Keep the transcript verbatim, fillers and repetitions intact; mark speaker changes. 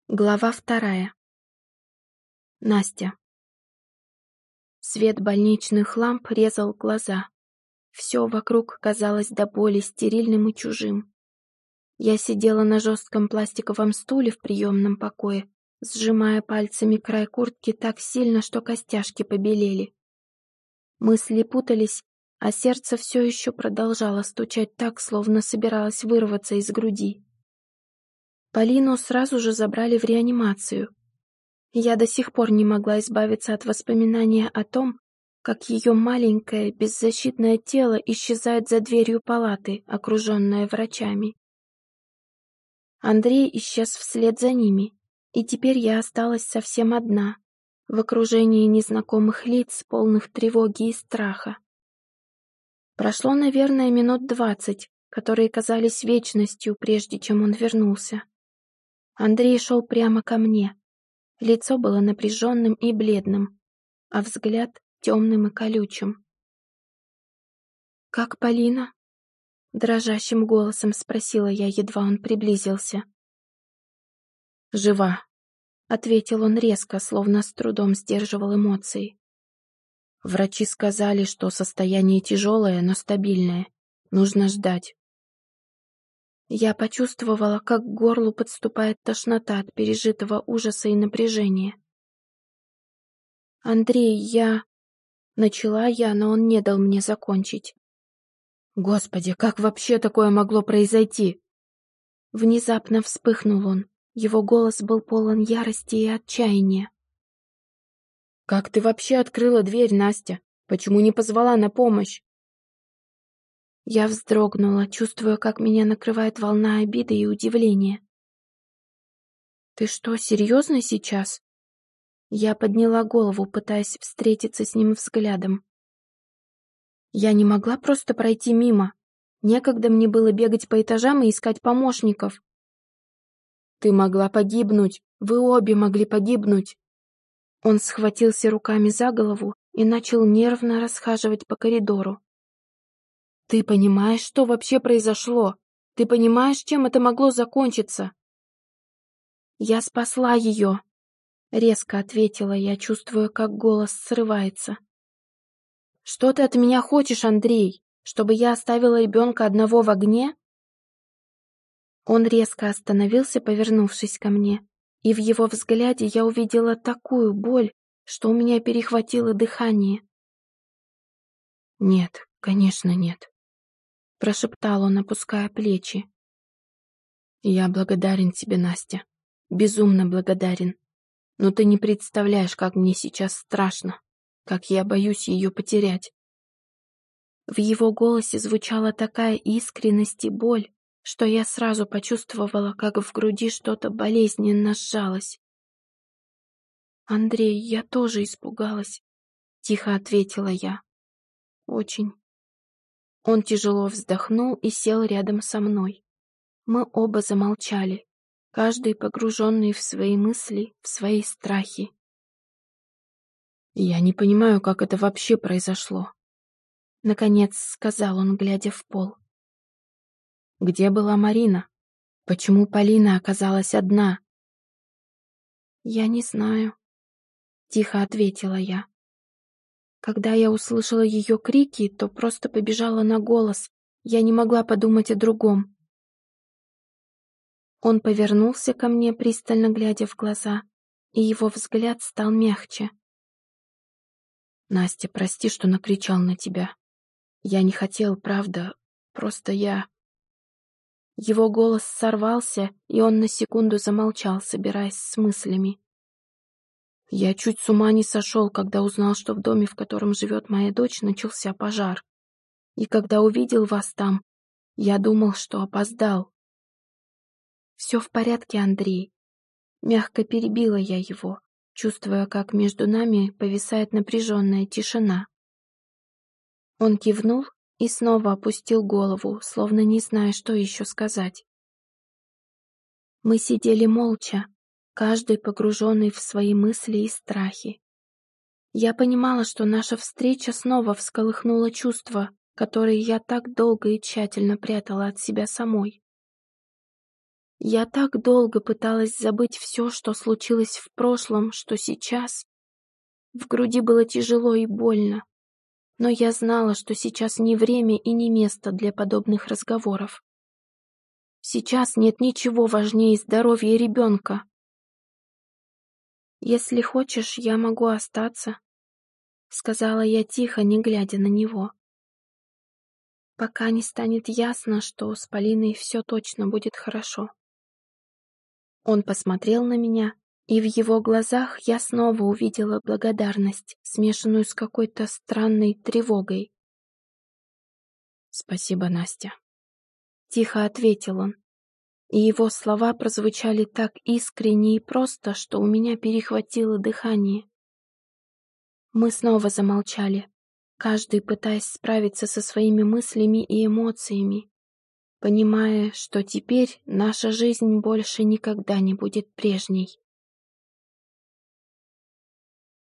Speaker 1: Глава вторая. Настя. Свет больничных ламп резал глаза. Все вокруг казалось до боли стерильным и чужим. Я сидела на жестком пластиковом стуле в приемном покое, сжимая пальцами край куртки так сильно, что костяшки побелели. Мысли путались, а сердце все еще продолжало стучать так, словно собиралось вырваться из груди. Полину сразу же забрали в реанимацию. Я до сих пор не могла избавиться от воспоминания о том, как ее маленькое, беззащитное тело исчезает за дверью палаты, окруженное врачами. Андрей исчез вслед за ними, и теперь я осталась совсем одна, в окружении незнакомых лиц, полных тревоги и страха. Прошло, наверное, минут двадцать, которые казались вечностью, прежде чем он вернулся. Андрей шел прямо ко мне. Лицо было напряженным и бледным, а взгляд темным и колючим. «Как Полина?» — дрожащим голосом спросила я, едва он приблизился. «Жива», — ответил он резко, словно с трудом сдерживал эмоции. «Врачи сказали, что состояние тяжелое, но стабильное. Нужно ждать». Я почувствовала, как к горлу подступает тошнота от пережитого ужаса и напряжения. «Андрей, я...» Начала я, но он не дал мне закончить. «Господи, как вообще такое могло произойти?» Внезапно вспыхнул он. Его голос был полон ярости и отчаяния. «Как ты вообще открыла дверь, Настя? Почему не позвала на помощь?» Я вздрогнула, чувствуя, как меня накрывает волна обиды и удивления. «Ты что, серьезно сейчас?» Я подняла голову, пытаясь встретиться с ним взглядом. Я не могла просто пройти мимо. Некогда мне было бегать по этажам и искать помощников. «Ты могла погибнуть. Вы обе могли погибнуть». Он схватился руками за голову и начал нервно расхаживать по коридору. «Ты понимаешь, что вообще произошло? Ты понимаешь, чем это могло закончиться?» «Я спасла ее», — резко ответила я, чувствуя, как голос срывается. «Что ты от меня хочешь, Андрей? Чтобы я оставила ребенка одного в огне?» Он резко остановился, повернувшись ко мне, и в его взгляде я увидела такую боль, что у меня перехватило дыхание. «Нет, конечно, нет», — прошептал он, опуская плечи. «Я благодарен тебе, Настя, безумно благодарен, но ты не представляешь, как мне сейчас страшно, как я боюсь ее потерять». В его голосе звучала такая искренность и боль, что я сразу почувствовала, как в груди что-то болезненно сжалось. «Андрей, я тоже испугалась», — тихо ответила я. «Очень». Он тяжело вздохнул и сел рядом со мной. Мы оба замолчали, каждый погруженный в свои мысли, в свои страхи. «Я не понимаю, как это вообще произошло», — наконец сказал он, глядя в пол. «Где была Марина? Почему Полина оказалась одна?» «Я не знаю», — тихо ответила я. Когда я услышала ее крики, то просто побежала на голос. Я не могла подумать о другом. Он повернулся ко мне, пристально глядя в глаза, и его взгляд стал мягче. «Настя, прости, что накричал на тебя. Я не хотел, правда, просто я...» Его голос сорвался, и он на секунду замолчал, собираясь с мыслями. «Я чуть с ума не сошел, когда узнал, что в доме, в котором живет моя дочь, начался пожар. И когда увидел вас там, я думал, что опоздал». «Все в порядке, Андрей». Мягко перебила я его, чувствуя, как между нами повисает напряженная тишина. Он кивнул и снова опустил голову, словно не зная, что еще сказать. Мы сидели молча, каждый погруженный в свои мысли и страхи. Я понимала, что наша встреча снова всколыхнула чувства, которые я так долго и тщательно прятала от себя самой. Я так долго пыталась забыть все, что случилось в прошлом, что сейчас в груди было тяжело и больно. Но я знала, что сейчас не время и не место для подобных разговоров. Сейчас нет ничего важнее здоровья ребенка. «Если хочешь, я могу остаться», — сказала я тихо, не глядя на него. «Пока не станет ясно, что с Полиной все точно будет хорошо». Он посмотрел на меня, и в его глазах я снова увидела благодарность, смешанную с какой-то странной тревогой. «Спасибо, Настя», — тихо ответил он, и его слова прозвучали так искренне и просто, что у меня перехватило дыхание. Мы снова замолчали, каждый пытаясь справиться со своими мыслями и эмоциями, понимая, что теперь наша жизнь больше никогда не будет прежней.